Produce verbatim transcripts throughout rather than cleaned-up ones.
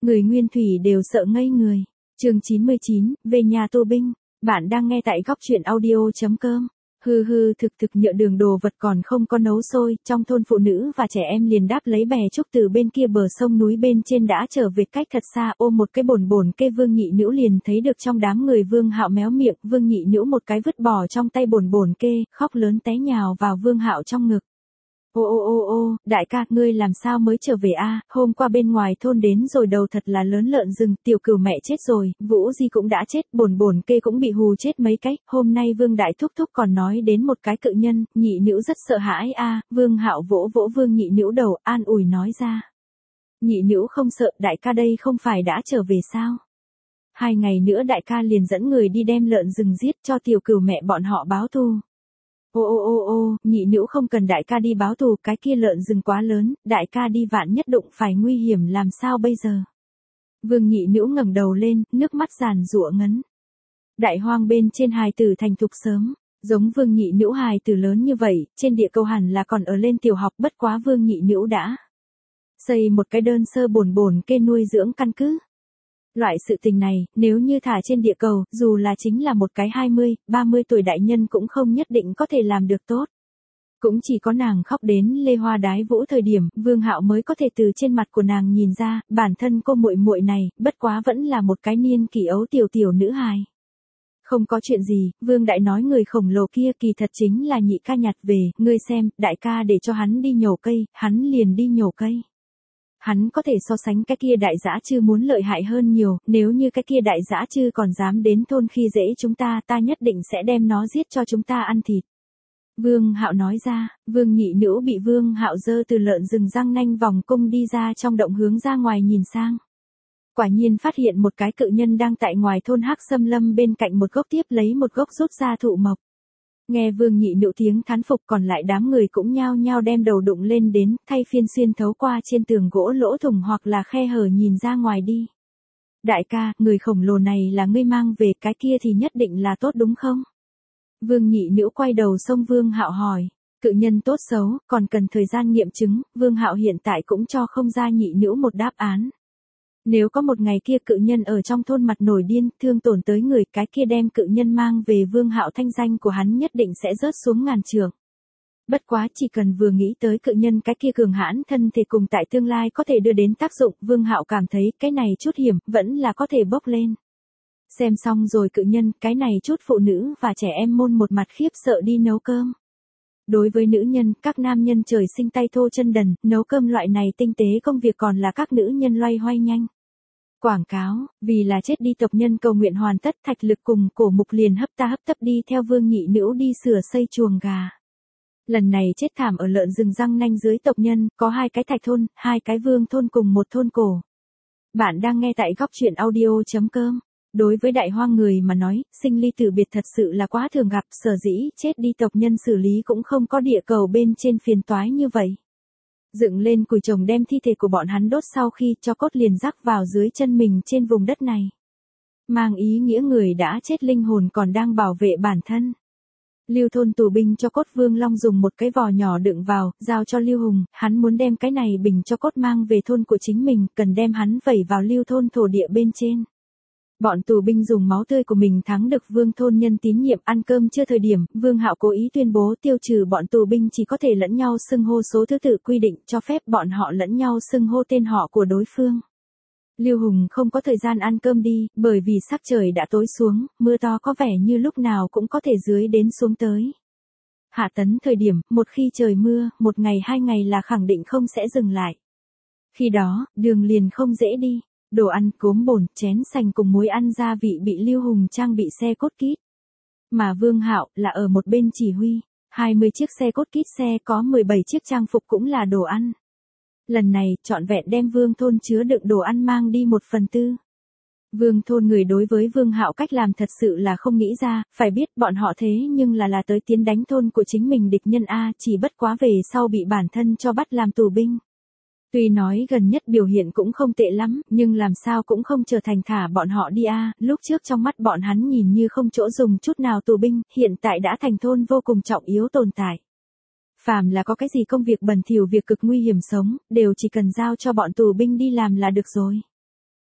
Người Nguyên Thủy đều sợ ngây người. Chương chín mươi chín, về nhà tù binh. Bạn đang nghe tại góc truyện audio chấm com. Hừ hừ, thực thực nhựa đường đồ vật còn không có nấu sôi, trong thôn phụ nữ và trẻ em liền đáp lấy bè trúc từ bên kia bờ sông núi bên trên đã trở về cách thật xa, ôm một cái bồn bồn kê. Vương Nhị Nữu liền thấy được trong đám người Vương Hạo méo miệng, Vương Nhị Nữu một cái vứt bỏ trong tay bồn bồn kê, khóc lớn té nhào vào Vương Hạo trong ngực. Ô ô ô ô, đại ca, ngươi làm sao mới trở về a? Hôm qua bên ngoài thôn đến rồi đầu thật là lớn lợn rừng, tiểu cừu mẹ chết rồi, Vũ Di cũng đã chết, bồn bồn kê cũng bị hù chết mấy cái, hôm nay Vương Đại Thúc Thúc còn nói đến một cái cự nhân, Nhị Nữu rất sợ hãi a. Vương Hạo vỗ vỗ Vương Nhị Nữu đầu, an ủi nói ra. Nhị Nữu không sợ, đại ca đây không phải đã trở về sao? Hai ngày nữa đại ca liền dẫn người đi đem lợn rừng giết cho tiểu cừu mẹ bọn họ báo thù. Ô ô ô ô, Nhị Nữu không cần đại ca đi báo thù, cái kia lợn rừng quá lớn, đại ca đi vạn nhất đụng phải nguy hiểm làm sao bây giờ? Vương Nhị Nữu ngẩng đầu lên, nước mắt giàn giụa ngấn. Đại hoang bên trên hài tử thành thục sớm, giống Vương Nhị Nữu hài tử lớn như vậy, trên địa cầu hẳn là còn ở lên tiểu học, bất quá Vương Nhị Nữu đã xây một cái đơn sơ bồn bồn kê nuôi dưỡng căn cứ. Loại sự tình này, nếu như thả trên địa cầu, dù là chính là một cái hai mươi, ba mươi tuổi đại nhân cũng không nhất định có thể làm được tốt. Cũng chỉ có nàng khóc đến lê hoa đái vũ thời điểm, Vương Hạo mới có thể từ trên mặt của nàng nhìn ra, bản thân cô muội muội này, bất quá vẫn là một cái niên kỷ ấu tiểu tiểu nữ hài. Không có chuyện gì, Vương Đại nói người khổng lồ kia kỳ thật chính là nhị ca nhặt về, ngươi xem, đại ca để cho hắn đi nhổ cây, hắn liền đi nhổ cây. Hắn có thể so sánh cái kia đại dã chư muốn lợi hại hơn nhiều, nếu như cái kia đại dã chư còn dám đến thôn khi dễ chúng ta, ta nhất định sẽ đem nó giết cho chúng ta ăn thịt. Vương Hạo nói ra, Vương Nhị Nữu bị Vương Hạo giơ từ lợn rừng răng nanh vòng cung đi ra trong động hướng ra ngoài nhìn sang. Quả nhiên phát hiện một cái cự nhân đang tại ngoài thôn Hắc Sâm Lâm bên cạnh một gốc tiếp lấy một gốc rút ra thụ mộc. Nghe Vương Nhị Nữu tiếng thán phục, còn lại đám người cũng nhao nhao đem đầu đụng lên đến, thay phiên xuyên thấu qua trên tường gỗ lỗ thủng hoặc là khe hở nhìn ra ngoài đi. Đại ca, người khổng lồ này là ngươi mang về, cái kia thì nhất định là tốt đúng không? Vương Nhị Nữu quay đầu xông Vương Hạo hỏi. Cự nhân tốt xấu, còn cần thời gian nghiệm chứng, Vương Hạo hiện tại cũng cho không ra Nhị Nữu một đáp án. Nếu có một ngày kia cự nhân ở trong thôn mặt nổi điên, thương tổn tới người, cái kia đem cự nhân mang về Vương Hạo, thanh danh của hắn nhất định sẽ rớt xuống ngàn trượng. Bất quá chỉ cần vừa nghĩ tới cự nhân cái kia cường hãn thân thể cùng tại tương lai có thể đưa đến tác dụng, Vương Hạo cảm thấy cái này chút hiểm, vẫn là có thể bốc lên. Xem xong rồi cự nhân, cái này chút phụ nữ và trẻ em môn một mặt khiếp sợ đi nấu cơm. Đối với nữ nhân, các nam nhân trời sinh tay thô chân đần, nấu cơm loại này tinh tế công việc còn là các nữ nhân loay hoay nhanh. Quảng cáo, vì là chết đi tộc nhân cầu nguyện hoàn tất, Thạch Lực cùng Cổ Mục liền hấp ta hấp tấp đi theo Vương Nhị Nữu đi sửa xây chuồng gà. Lần này chết thảm ở lợn rừng răng nanh dưới tộc nhân, có hai cái Thạch thôn, hai cái Vương thôn cùng một thôn cổ. Bạn đang nghe tại góc truyện audio chấm com. Đối với đại hoang người mà nói, sinh ly tử biệt thật sự là quá thường gặp, sở dĩ chết đi tộc nhân xử lý cũng không có địa cầu bên trên phiền toái như vậy. Dựng lên củi chồng đem thi thể của bọn hắn đốt, sau khi cho cốt liền rắc vào dưới chân mình trên vùng đất này. Mang ý nghĩa người đã chết linh hồn còn đang bảo vệ bản thân. Lưu thôn tù binh cho cốt Vương Long dùng một cái vò nhỏ đựng vào, giao cho Lưu Hùng, hắn muốn đem cái này bình cho cốt mang về thôn của chính mình, cần đem hắn vẩy vào Lưu thôn thổ địa bên trên. Bọn tù binh dùng máu tươi của mình thắng được Vương thôn nhân tín nhiệm, ăn cơm chưa thời điểm, Vương Hạo cố ý tuyên bố tiêu trừ bọn tù binh chỉ có thể lẫn nhau xưng hô số thứ tự quy định, cho phép bọn họ lẫn nhau xưng hô tên họ của đối phương. Lưu Hùng không có thời gian ăn cơm đi, bởi vì sắc trời đã tối xuống, mưa to có vẻ như lúc nào cũng có thể dưới đến xuống tới. Hạ tấn thời điểm, một khi trời mưa, một ngày hai ngày là khẳng định không sẽ dừng lại. Khi đó, đường liền không dễ đi. Đồ ăn, cốm bồn, chén sành cùng muối ăn gia vị bị Lưu Hùng trang bị xe cốt kít. Mà Vương Hạo là ở một bên chỉ huy, hai mươi chiếc xe cốt kít, xe có mười bảy chiếc trang phục cũng là đồ ăn. Lần này, trọn vẹn đem Vương thôn chứa đựng đồ ăn mang đi một phần tư. Vương thôn người đối với Vương Hạo cách làm thật sự là không nghĩ ra, phải biết bọn họ thế nhưng là là tới tiến đánh thôn của chính mình địch nhân A, chỉ bất quá về sau bị bản thân cho bắt làm tù binh. Tuy nói gần nhất biểu hiện cũng không tệ lắm, nhưng làm sao cũng không trở thành thả bọn họ đi a. Lúc trước trong mắt bọn hắn nhìn như không chỗ dùng chút nào tù binh, hiện tại đã thành thôn vô cùng trọng yếu tồn tại. Phàm là có cái gì công việc bẩn thỉu, việc cực nguy hiểm sống, đều chỉ cần giao cho bọn tù binh đi làm là được rồi.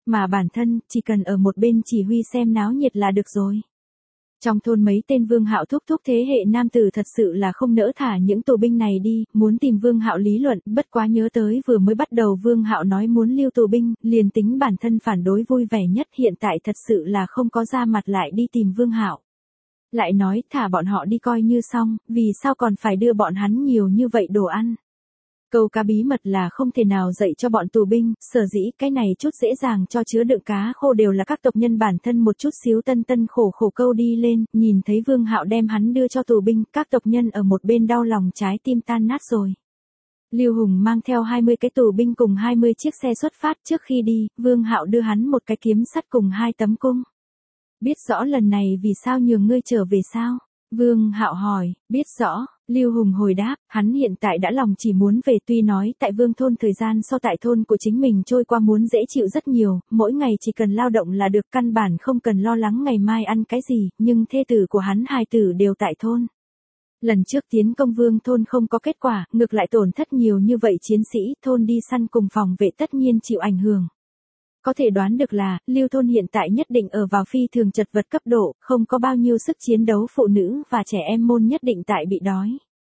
Mà bản thân, chỉ cần ở một bên chỉ huy xem náo nhiệt là được rồi. Trong thôn mấy tên Vương Hạo thúc thúc thế hệ nam tử thật sự là không nỡ thả những tù binh này đi, muốn tìm Vương Hạo lý luận, bất quá nhớ tới vừa mới bắt đầu Vương Hạo nói muốn lưu tù binh, liền tính bản thân phản đối vui vẻ nhất hiện tại thật sự là không có ra mặt lại đi tìm Vương Hạo. Lại nói thả bọn họ đi coi như xong, vì sao còn phải đưa bọn hắn nhiều như vậy đồ ăn. Câu cá bí mật là không thể nào dạy cho bọn tù binh, sở dĩ cái này chút dễ dàng cho chứa đựng cá khô đều là các tộc nhân bản thân một chút xíu tân tân khổ khổ câu đi lên, nhìn thấy Vương Hạo đem hắn đưa cho tù binh, các tộc nhân ở một bên đau lòng trái tim tan nát rồi. Lưu Hùng mang theo hai mươi cái tù binh cùng hai mươi chiếc xe xuất phát, trước khi đi, Vương Hạo đưa hắn một cái kiếm sắt cùng hai tấm cung. Biết rõ lần này vì sao nhường ngươi trở về sao? Vương Hạo hỏi, biết rõ, Lưu Hùng hồi đáp, hắn hiện tại đã lòng chỉ muốn về, tuy nói tại Vương thôn thời gian so tại thôn của chính mình trôi qua muốn dễ chịu rất nhiều, mỗi ngày chỉ cần lao động là được, căn bản không cần lo lắng ngày mai ăn cái gì, nhưng thê tử của hắn hài tử đều tại thôn. Lần trước tiến công Vương thôn không có kết quả, ngược lại tổn thất nhiều như vậy chiến sĩ, thôn đi săn cùng phòng vệ tất nhiên chịu ảnh hưởng. Có thể đoán được là, Lưu thôn hiện tại nhất định ở vào phi thường chật vật cấp độ, không có bao nhiêu sức chiến đấu, phụ nữ và trẻ em môn nhất định tại bị đói.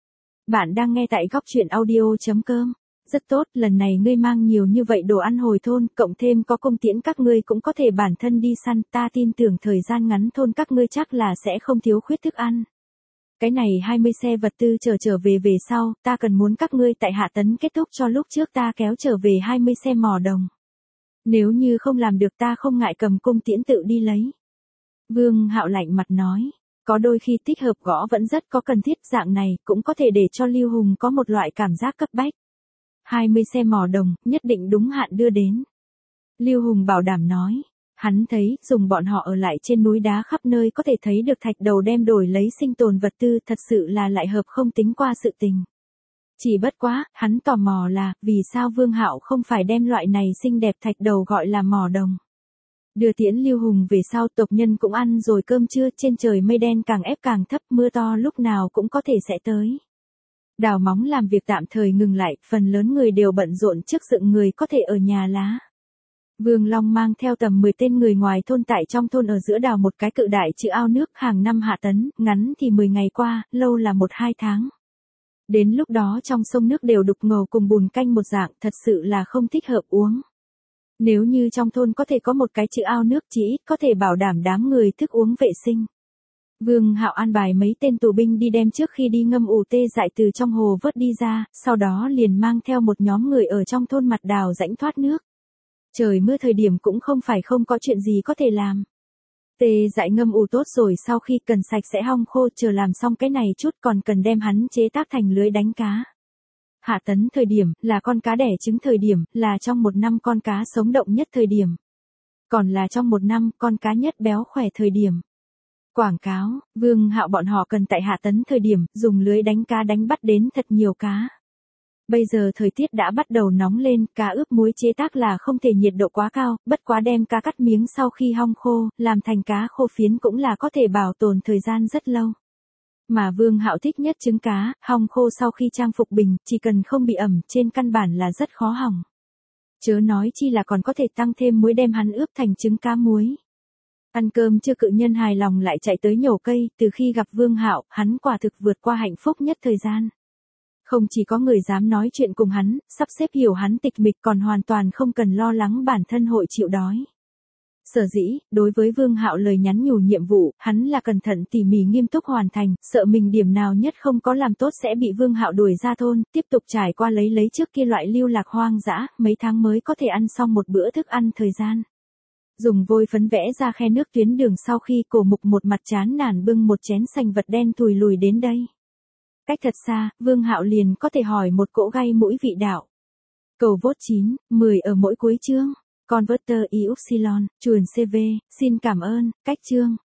Bạn đang nghe tại góc truyện audio chấm com. Rất tốt, lần này ngươi mang nhiều như vậy đồ ăn hồi thôn, cộng thêm có cung tiễn các ngươi cũng có thể bản thân đi săn, ta tin tưởng thời gian ngắn thôn các ngươi chắc là sẽ không thiếu khuyết thức ăn. Cái này hai mươi xe vật tư trở trở về về sau, ta cần muốn các ngươi tại Hạ Tấn kết thúc cho lúc trước ta kéo trở về hai mươi xe mỏ đồng. Nếu như không làm được ta không ngại cầm cung tiễn tự đi lấy. Vương Hạo lạnh mặt nói, có đôi khi tích hợp gõ vẫn rất có cần thiết, dạng này cũng có thể để cho Lưu Hùng có một loại cảm giác cấp bách. hai mươi xe mỏ đồng, nhất định đúng hạn đưa đến. Lưu Hùng bảo đảm nói, hắn thấy, dùng bọn họ ở lại trên núi đá khắp nơi có thể thấy được thạch đầu đem đổi lấy sinh tồn vật tư, thật sự là lại hợp không tính qua sự tình. Chỉ bất quá, hắn tò mò là, vì sao Vương Hạo không phải đem loại này xinh đẹp thạch đầu gọi là mỏ đồng. Đưa tiễn Lưu Hùng về sau, tộc nhân cũng ăn rồi cơm trưa, trên trời mây đen càng ép càng thấp, mưa to lúc nào cũng có thể sẽ tới. Đào móng làm việc tạm thời ngừng lại, phần lớn người đều bận rộn trước dựng người có thể ở nhà lá. Vương Long mang theo tầm mười tên người ngoài thôn tại trong thôn ở giữa đào một cái cự đại chữ ao nước, hàng năm Hạ Tấn, ngắn thì mười ngày qua, lâu là một hai tháng. Đến lúc đó trong sông nước đều đục ngầu cùng bùn canh một dạng, thật sự là không thích hợp uống. Nếu như trong thôn có thể có một cái chữ ao nước chỉ ít có thể bảo đảm đám người thức uống vệ sinh. Vương Hạo an bài mấy tên tù binh đi đem trước khi đi ngâm ủ tê dại từ trong hồ vớt đi ra, sau đó liền mang theo một nhóm người ở trong thôn mặt đào rãnh thoát nước. Trời mưa thời điểm cũng không phải không có chuyện gì có thể làm. Tê dại ngâm ủ tốt rồi, sau khi cần sạch sẽ hong khô, chờ làm xong cái này chút còn cần đem hắn chế tác thành lưới đánh cá. Hạ Tấn thời điểm, là con cá đẻ trứng thời điểm, là trong một năm con cá sống động nhất thời điểm. Còn là trong một năm, con cá nhất béo khỏe thời điểm. Quảng cáo, Vương Hạo bọn họ cần tại Hạ Tấn thời điểm, dùng lưới đánh cá đánh bắt đến thật nhiều cá. Bây giờ thời tiết đã bắt đầu nóng lên, cá ướp muối chế tác là không thể nhiệt độ quá cao, bất quá đem cá cắt miếng sau khi hong khô, làm thành cá khô phiến cũng là có thể bảo tồn thời gian rất lâu. Mà Vương Hạo thích nhất trứng cá, hong khô sau khi trang phục bình, chỉ cần không bị ẩm, trên căn bản là rất khó hỏng. Chớ nói chi là còn có thể tăng thêm muối đem hắn ướp thành trứng cá muối. Ăn cơm chưa cự nhân hài lòng lại chạy tới nhổ cây, từ khi gặp Vương Hạo, hắn quả thực vượt qua hạnh phúc nhất thời gian. Không chỉ có người dám nói chuyện cùng hắn, sắp xếp hiểu hắn tịch mịch, còn hoàn toàn không cần lo lắng bản thân hội chịu đói. Sở dĩ, đối với Vương Hạo lời nhắn nhủ nhiệm vụ, hắn là cẩn thận tỉ mỉ nghiêm túc hoàn thành, sợ mình điểm nào nhất không có làm tốt sẽ bị Vương Hạo đuổi ra thôn, tiếp tục trải qua lấy lấy trước kia loại lưu lạc hoang dã, mấy tháng mới có thể ăn xong một bữa thức ăn thời gian. Dùng vôi phấn vẽ ra khe nước tuyến đường, sau khi Cổ Mục một mặt chán nản bưng một chén sành vật đen thùi lùi đến đây. Cách thật xa, Vương Hạo liền có thể hỏi một cỗ gai mũi vị đạo. Cầu vote chín, mười ở mỗi cuối chương. Converter y upsilon, chuồn xê vê, xin cảm ơn, cách chương.